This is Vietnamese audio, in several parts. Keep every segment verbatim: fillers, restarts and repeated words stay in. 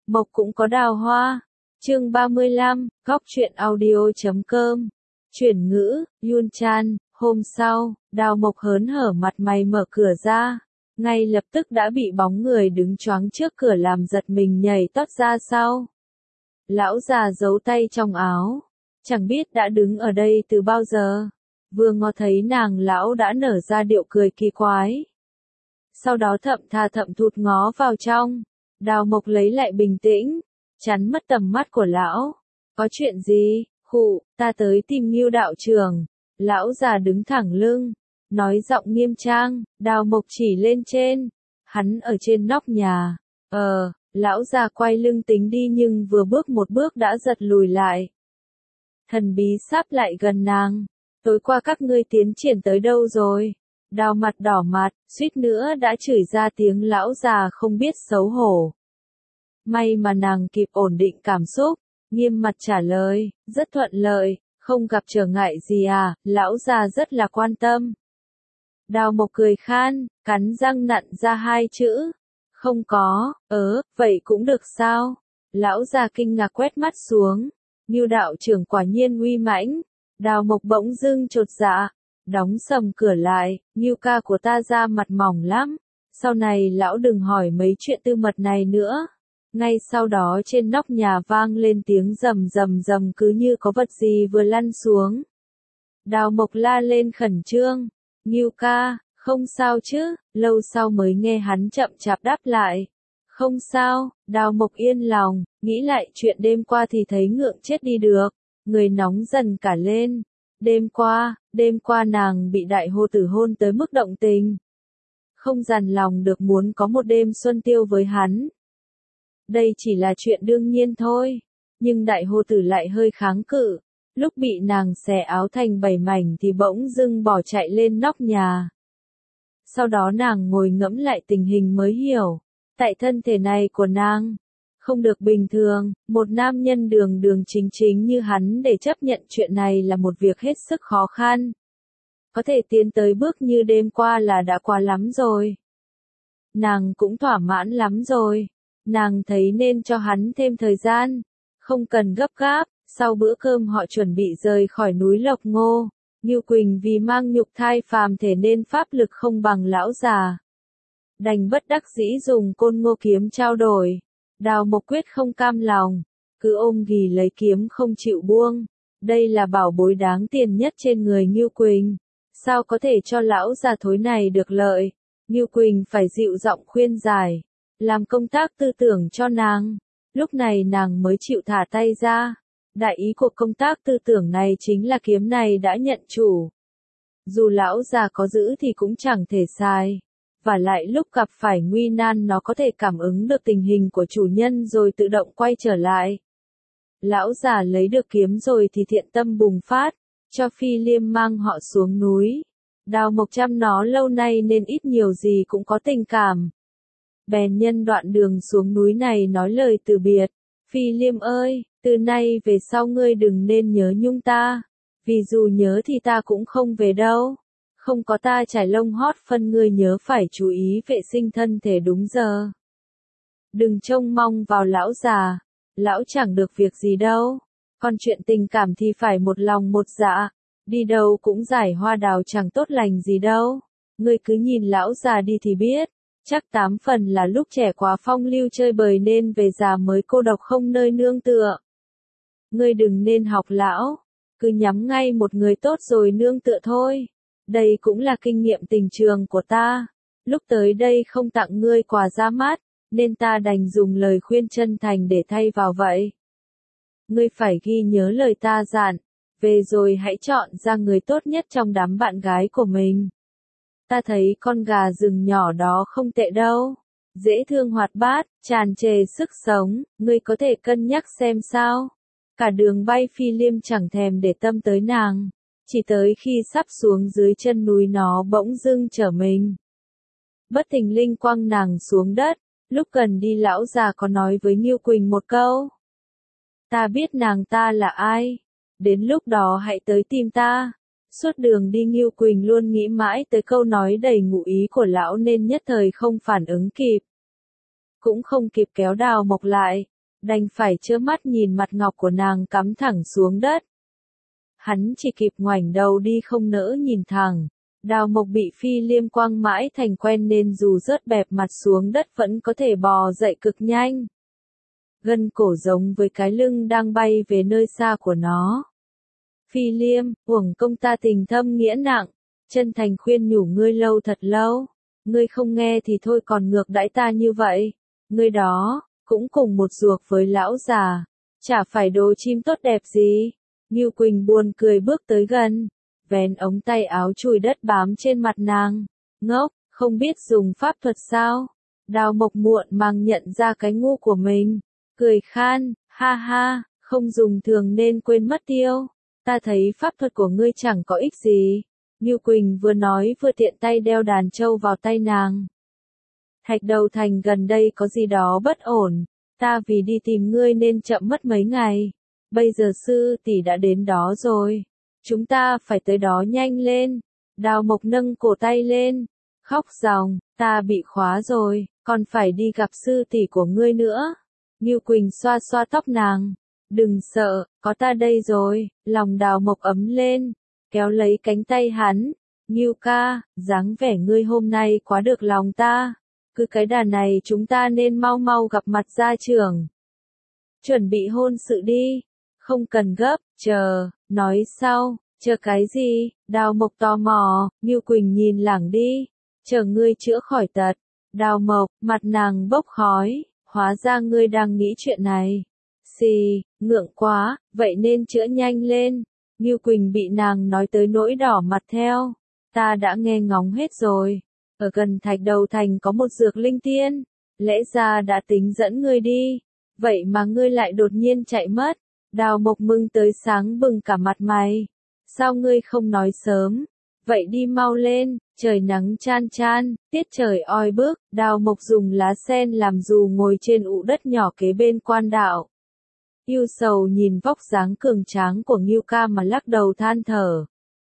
Mộc cũng có đào hoa. Chương ba mươi lăm, góc truyện audio chấm com. Chuyển ngữ, Yun Chan. Hôm sau, Đào Mộc hớn hở mặt mày mở cửa ra, ngay lập tức đã bị bóng người đứng choáng trước cửa làm giật mình nhảy tót ra sau. Lão già giấu tay trong áo, chẳng biết đã đứng ở đây từ bao giờ. Vừa ngó thấy nàng lão đã nở ra điệu cười kỳ quái. Sau đó thậm tha thậm thụt ngó vào trong. Đào Mộc lấy lại bình tĩnh, chắn mất tầm mắt của lão. Có chuyện gì? Khụ, ta tới tìm Ngưu đạo trưởng. Lão già đứng thẳng lưng, nói giọng nghiêm trang. Đào Mộc chỉ lên trên. Hắn ở trên nóc nhà. Ờ, lão già quay lưng tính đi nhưng vừa bước một bước đã giật lùi lại. Thần bí sắp lại gần nàng. Tối qua các ngươi tiến triển tới đâu rồi? Đào mặt đỏ mặt, suýt nữa đã chửi ra tiếng lão già không biết xấu hổ. May mà nàng kịp ổn định cảm xúc, nghiêm mặt trả lời, rất thuận lợi, không gặp trở ngại gì à, lão già rất là quan tâm. Đào Mộc cười khan, cắn răng nặn ra hai chữ, không có, ớ, vậy cũng được sao? Lão già kinh ngạc quét mắt xuống, Ngưu đạo trưởng quả nhiên uy mãnh. Đào Mộc bỗng dưng chột dạ, đóng sầm cửa lại, Ngưu ca của ta da mặt mỏng lắm, sau này lão đừng hỏi mấy chuyện tư mật này nữa. Ngay sau đó trên nóc nhà vang lên tiếng rầm rầm rầm cứ như có vật gì vừa lăn xuống. Đào Mộc la lên khẩn trương, Ngưu ca, không sao chứ, lâu sau mới nghe hắn chậm chạp đáp lại. Không sao, Đào Mộc yên lòng, nghĩ lại chuyện đêm qua thì thấy ngượng chết đi được, người nóng dần cả lên. Đêm qua, đêm qua nàng bị đại hồ tử hôn tới mức động tình. Không dằn lòng được muốn có một đêm xuân tiêu với hắn. Đây chỉ là chuyện đương nhiên thôi, nhưng đại hồ tử lại hơi kháng cự, lúc bị nàng xẻ áo thành bảy mảnh thì bỗng dưng bỏ chạy lên nóc nhà. Sau đó nàng ngồi ngẫm lại tình hình mới hiểu, tại thân thể này của nàng, không được bình thường, một nam nhân đường đường chính chính như hắn để chấp nhận chuyện này là một việc hết sức khó khăn. Có thể tiến tới bước như đêm qua là đã quá lắm rồi. Nàng cũng thỏa mãn lắm rồi. Nàng thấy nên cho hắn thêm thời gian, không cần gấp gáp. Sau bữa cơm họ chuẩn bị rời khỏi núi Lộc Ngô. Ngưu Quỳnh vì mang nhục thai phàm thể nên pháp lực không bằng lão già, đành bất đắc dĩ dùng côn ngô kiếm trao đổi. Đào Mộc quyết không cam lòng, cứ ôm ghì lấy kiếm không chịu buông. Đây là bảo bối đáng tiền nhất trên người Ngưu Quỳnh, sao có thể cho lão già thối này được lợi. Ngưu Quỳnh phải dịu giọng khuyên giải, làm công tác tư tưởng cho nàng. Lúc này nàng mới chịu thả tay ra. Đại ý của công tác tư tưởng này chính là kiếm này đã nhận chủ. Dù lão già có giữ thì cũng chẳng thể xài. Và lại lúc gặp phải nguy nan nó có thể cảm ứng được tình hình của chủ nhân rồi tự động quay trở lại. Lão già lấy được kiếm rồi thì thiện tâm bùng phát, cho Phi Liêm mang họ xuống núi. Đào Mộc chăm nó lâu nay nên ít nhiều gì cũng có tình cảm. Bèn nhân đoạn đường xuống núi này nói lời từ biệt. Phi Liêm ơi, từ nay về sau ngươi đừng nên nhớ nhung ta, vì dù nhớ thì ta cũng không về đâu. Không có ta trải lông hót phân ngươi nhớ phải chú ý vệ sinh thân thể đúng giờ. Đừng trông mong vào lão già, lão chẳng được việc gì đâu. Còn chuyện tình cảm thì phải một lòng một dạ, đi đâu cũng giải hoa đào chẳng tốt lành gì đâu. Ngươi cứ nhìn lão già đi thì biết, chắc tám phần là lúc trẻ quá phong lưu chơi bời nên về già mới cô độc không nơi nương tựa. Ngươi đừng nên học lão, cứ nhắm ngay một người tốt rồi nương tựa thôi. Đây cũng là kinh nghiệm tình trường của ta. Lúc tới đây không tặng ngươi quà ra mắt, nên ta đành dùng lời khuyên chân thành để thay vào vậy. Ngươi phải ghi nhớ lời ta dặn, về rồi hãy chọn ra người tốt nhất trong đám bạn gái của mình. Ta thấy con gà rừng nhỏ đó không tệ đâu, dễ thương hoạt bát, tràn trề sức sống, ngươi có thể cân nhắc xem sao. Cả đường bay Phi Liêm chẳng thèm để tâm tới nàng. Chỉ tới khi sắp xuống dưới chân núi nó bỗng dưng trở mình. Bất thình lình quăng nàng xuống đất, lúc gần đi lão già có nói với Ngưu Quỳnh một câu. Ta biết nàng ta là ai, đến lúc đó hãy tới tìm ta. Suốt đường đi Ngưu Quỳnh luôn nghĩ mãi tới câu nói đầy ngụ ý của lão nên nhất thời không phản ứng kịp. Cũng không kịp kéo Đào Mộc lại, đành phải trơ mắt nhìn mặt ngọc của nàng cắm thẳng xuống đất. Hắn chỉ kịp ngoảnh đầu đi không nỡ nhìn thẳng. Đào Mộc bị Phi Liêm quăng mãi thành quen nên dù rớt bẹp mặt xuống đất vẫn có thể bò dậy cực nhanh. Gân cổ giống với cái lưng đang bay về nơi xa của nó. Phi Liêm, uổng công ta tình thâm nghĩa nặng, chân thành khuyên nhủ ngươi lâu thật lâu. Ngươi không nghe thì thôi còn ngược đãi ta như vậy. Ngươi đó, cũng cùng một ruột với lão già, chả phải đồ chim tốt đẹp gì. Ngưu Quỳnh buồn cười bước tới gần, vén ống tay áo chùi đất bám trên mặt nàng. Ngốc, không biết dùng pháp thuật sao? Đào Mộc muộn màng nhận ra cái ngu của mình, cười khan, ha ha, không dùng thường nên quên mất tiêu. Ta thấy pháp thuật của ngươi chẳng có ích gì. Ngưu Quỳnh vừa nói vừa tiện tay đeo đàn trâu vào tay nàng. Thạch Đầu Thành gần đây có gì đó bất ổn, ta vì đi tìm ngươi nên chậm mất mấy ngày. Bây giờ sư tỷ đã đến đó rồi. Chúng ta phải tới đó nhanh lên. Đào Mộc nâng cổ tay lên, khóc ròng, ta bị khóa rồi, còn phải đi gặp sư tỷ của ngươi nữa. Ngưu Quỳnh xoa xoa tóc nàng. Đừng sợ, có ta đây rồi. Lòng Đào Mộc ấm lên, kéo lấy cánh tay hắn. Ngưu ca, dáng vẻ ngươi hôm nay quá được lòng ta. Cứ cái đà này chúng ta nên mau mau gặp mặt gia trưởng. Chuẩn bị hôn sự đi. Không cần gấp, chờ, nói sau, chờ cái gì? Đào Mộc tò mò. Ngưu Quỳnh nhìn lảng đi. Chờ ngươi chữa khỏi tật. Đào Mộc, mặt nàng bốc khói, hóa ra ngươi đang nghĩ chuyện này. Xì, ngượng quá, vậy nên chữa nhanh lên. Ngưu Quỳnh bị nàng nói tới nỗi đỏ mặt theo. Ta đã nghe ngóng hết rồi. Ở gần Thạch Đầu Thành có một dược linh tiên. Lẽ ra đã tính dẫn ngươi đi. Vậy mà ngươi lại đột nhiên chạy mất. Đào Mộc mừng tới sáng bừng cả mặt mày. Sao ngươi không nói sớm? Vậy đi mau lên, trời nắng chan chan, tiết trời oi bức. Đào Mộc dùng lá sen làm dù ngồi trên ụ đất nhỏ kế bên quan đạo. Yêu sầu nhìn vóc dáng cường tráng của Ngưu ca mà lắc đầu than thở.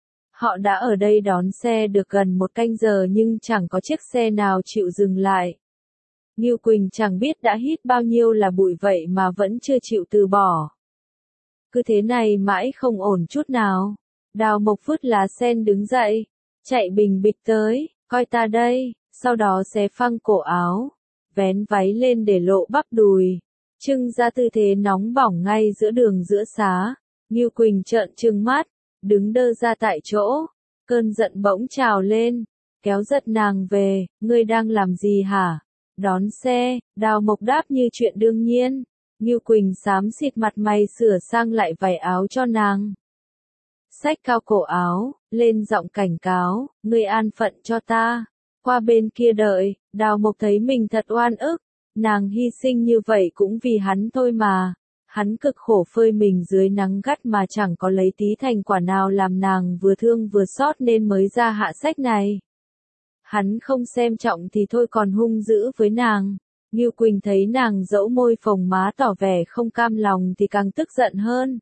Họ đã ở đây đón xe được gần một canh giờ nhưng chẳng có chiếc xe nào chịu dừng lại. Ngưu Quỳnh chẳng biết đã hít bao nhiêu là bụi vậy mà vẫn chưa chịu từ bỏ. Cứ thế này mãi không ổn chút nào. Đào Mộc vứt lá sen đứng dậy, chạy bình bịch tới, coi ta đây, sau đó xé phăng cổ áo, vén váy lên để lộ bắp đùi, trưng ra tư thế nóng bỏng ngay giữa đường giữa xá. Ngưu Quỳnh trợn trừng mắt, đứng đơ ra tại chỗ, cơn giận bỗng trào lên, kéo giật nàng về. Ngươi đang làm gì hả? Đón xe. Đào Mộc đáp như chuyện đương nhiên. Ngưu Quỳnh xám xịt mặt mày sửa sang lại vải áo cho nàng. Xách cao cổ áo, lên giọng cảnh cáo, ngươi an phận cho ta. Qua bên kia đợi. Đào Mộc thấy mình thật oan ức. Nàng hy sinh như vậy cũng vì hắn thôi mà. Hắn cực khổ phơi mình dưới nắng gắt mà chẳng có lấy tí thành quả nào làm nàng vừa thương vừa xót nên mới ra hạ sách này. Hắn không xem trọng thì thôi còn hung dữ với nàng. Ngưu Quỳnh thấy nàng dẫu môi phồng má tỏ vẻ không cam lòng thì càng tức giận hơn.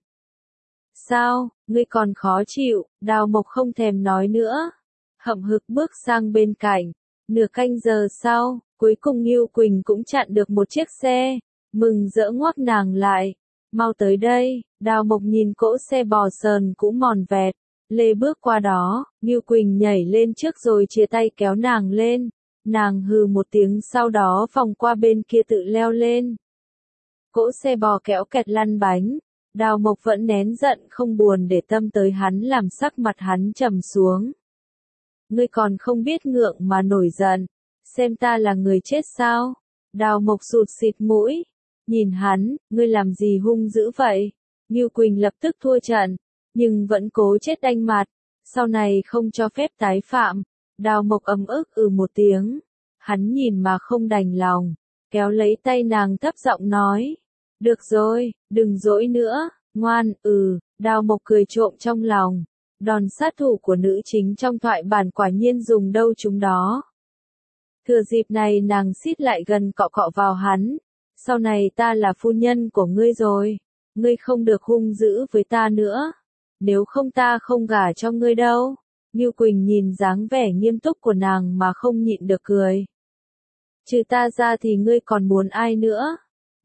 Sao, ngươi còn khó chịu? Đào Mộc không thèm nói nữa. Hậm hực bước sang bên cạnh. Nửa canh giờ sau, cuối cùng Ngưu Quỳnh cũng chặn được một chiếc xe. Mừng rỡ ngoắc nàng lại. Mau tới đây. Đào Mộc nhìn cỗ xe bò sờn cũ mòn vẹt. Lê bước qua đó. Ngưu Quỳnh nhảy lên trước rồi chia tay kéo nàng lên. Nàng hừ một tiếng sau đó vòng qua bên kia tự leo lên. Cỗ xe bò kéo kẹt lăn bánh. Đào Mộc vẫn nén giận không buồn để tâm tới hắn làm sắc mặt hắn trầm xuống. Ngươi còn không biết ngượng mà nổi giận. Xem ta là người chết sao? Đào Mộc sụt xịt mũi. Nhìn hắn, ngươi làm gì hung dữ vậy? Ngưu Quỳnh lập tức thua trận. Nhưng vẫn cố chết đanh mặt. Sau này không cho phép tái phạm. Đào Mộc ấm ức ừ một tiếng. Hắn nhìn mà không đành lòng. Kéo lấy tay nàng thấp giọng nói. Được rồi, đừng dỗi nữa, ngoan, ừ. Đào Mộc cười trộm trong lòng. Đòn sát thủ của nữ chính trong thoại bản quả nhiên dùng đâu chúng đó. Thừa dịp này nàng xít lại gần cọ cọ vào hắn. Sau này ta là phu nhân của ngươi rồi. Ngươi không được hung dữ với ta nữa. Nếu không ta không gả cho ngươi đâu. Ngưu Quỳnh nhìn dáng vẻ nghiêm túc của nàng mà không nhịn được cười. Trừ ta ra thì ngươi còn muốn ai nữa?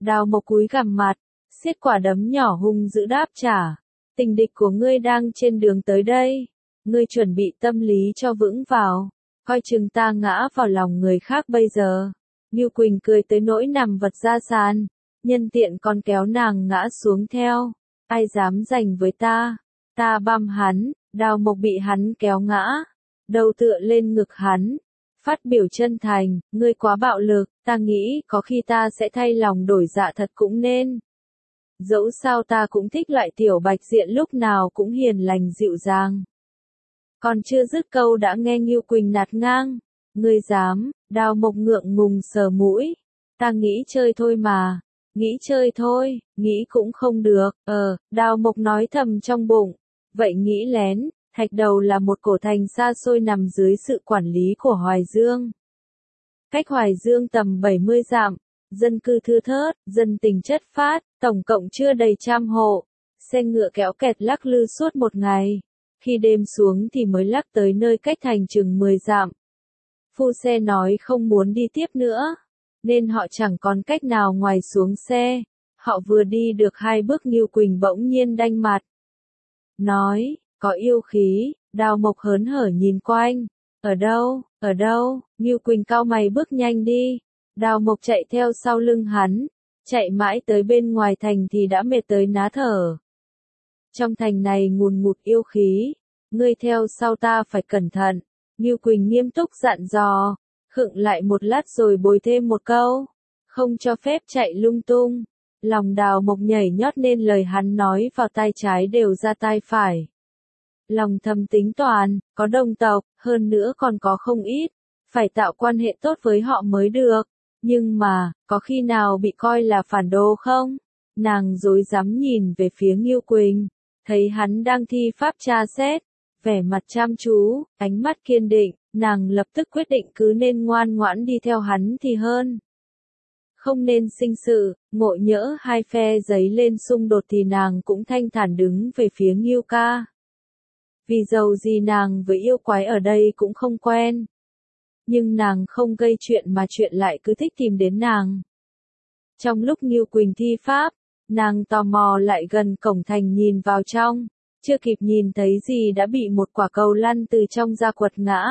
Đào Mộc cúi gằm mặt, siết quả đấm nhỏ hung dữ đáp trả. Tình địch của ngươi đang trên đường tới đây. Ngươi chuẩn bị tâm lý cho vững vào. Coi chừng ta ngã vào lòng người khác bây giờ. Ngưu Quỳnh cười tới nỗi nằm vật ra sàn. Nhân tiện còn kéo nàng ngã xuống theo. Ai dám giành với ta? Ta băm hắn. Đào Mộc bị hắn kéo ngã. Đầu tựa lên ngực hắn. Phát biểu chân thành, ngươi quá bạo lực, ta nghĩ có khi ta sẽ thay lòng đổi dạ thật cũng nên. Dẫu sao ta cũng thích loại tiểu bạch diện lúc nào cũng hiền lành dịu dàng. Còn chưa dứt câu đã nghe Ngưu Quỳnh nạt ngang. Ngươi dám, Đào Mộc ngượng ngùng sờ mũi. Ta nghĩ chơi thôi mà. Nghĩ chơi thôi, nghĩ cũng không được. Ờ, Đào Mộc nói thầm trong bụng. Vậy nghĩ lén. Thạch Đầu là một cổ thành xa xôi nằm dưới sự quản lý của Hoài Dương. Cách Hoài Dương tầm bảy mươi dặm, dân cư thưa thớt, dân tình chất phát, tổng cộng chưa đầy trăm hộ. Xe ngựa kéo kẹt lắc lư suốt một ngày. Khi đêm xuống thì mới lắc tới nơi cách thành chừng mười dặm. Phu xe nói không muốn đi tiếp nữa, nên họ chẳng còn cách nào ngoài xuống xe. Họ vừa đi được hai bước Ngưu Quỳnh bỗng nhiên đanh mặt. Nói, có yêu khí. Đào Mộc hớn hở nhìn quanh. Ở đâu, ở đâu? Ngưu Quỳnh cau mày bước nhanh đi. Đào Mộc chạy theo sau lưng hắn. Chạy mãi tới bên ngoài thành thì đã mệt tới ná thở. Trong thành này ngùn ngụt yêu khí. Ngươi theo sau ta phải cẩn thận. Ngưu Quỳnh nghiêm túc dặn dò. Khựng lại một lát rồi bồi thêm một câu. Không cho phép chạy lung tung. Lòng Đào Mộc nhảy nhót nên lời hắn nói vào tai trái đều ra tai phải. Lòng thầm tính toán, có đồng tộc, hơn nữa còn có không ít. Phải tạo quan hệ tốt với họ mới được. Nhưng mà, có khi nào bị coi là phản đồ không? Nàng rối rắm nhìn về phía Ngưu Quỳnh. Thấy hắn đang thi pháp tra xét. Vẻ mặt chăm chú, ánh mắt kiên định. Nàng lập tức quyết định cứ nên ngoan ngoãn đi theo hắn thì hơn. Không nên sinh sự, ngộ nhỡ hai phe giấy lên xung đột thì nàng cũng thanh thản đứng về phía Ngưu ca. Vì dầu gì nàng với yêu quái ở đây cũng không quen. Nhưng nàng không gây chuyện mà chuyện lại cứ thích tìm đến nàng. Trong lúc Ngưu Quỳnh thi pháp, nàng tò mò lại gần cổng thành nhìn vào trong. Chưa kịp nhìn thấy gì đã bị một quả cầu lăn từ trong ra quật ngã.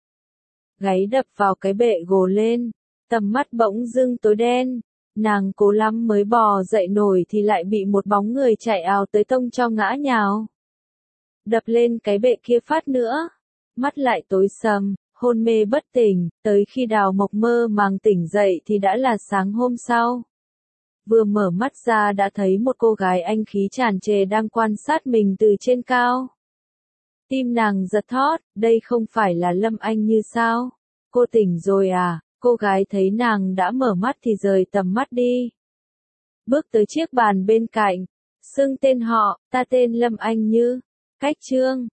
Gáy đập vào cái bệ gồ lên. Tầm mắt bỗng dưng tối đen. Nàng cố lắm mới bò dậy nổi thì lại bị một bóng người chạy ào tới tông cho ngã nhào. Đập lên cái bệ kia phát nữa. Mắt lại tối sầm, hôn mê bất tỉnh, tới khi Đào Mộc mơ màng tỉnh dậy thì đã là sáng hôm sau. Vừa mở mắt ra đã thấy một cô gái anh khí tràn trề đang quan sát mình từ trên cao. Tim nàng giật thót, đây không phải là Lâm Anh Như sao? Cô tỉnh rồi à? Cô gái thấy nàng đã mở mắt thì rời tầm mắt đi. Bước tới chiếc bàn bên cạnh, xưng tên họ, ta tên Lâm Anh Như. Cách chương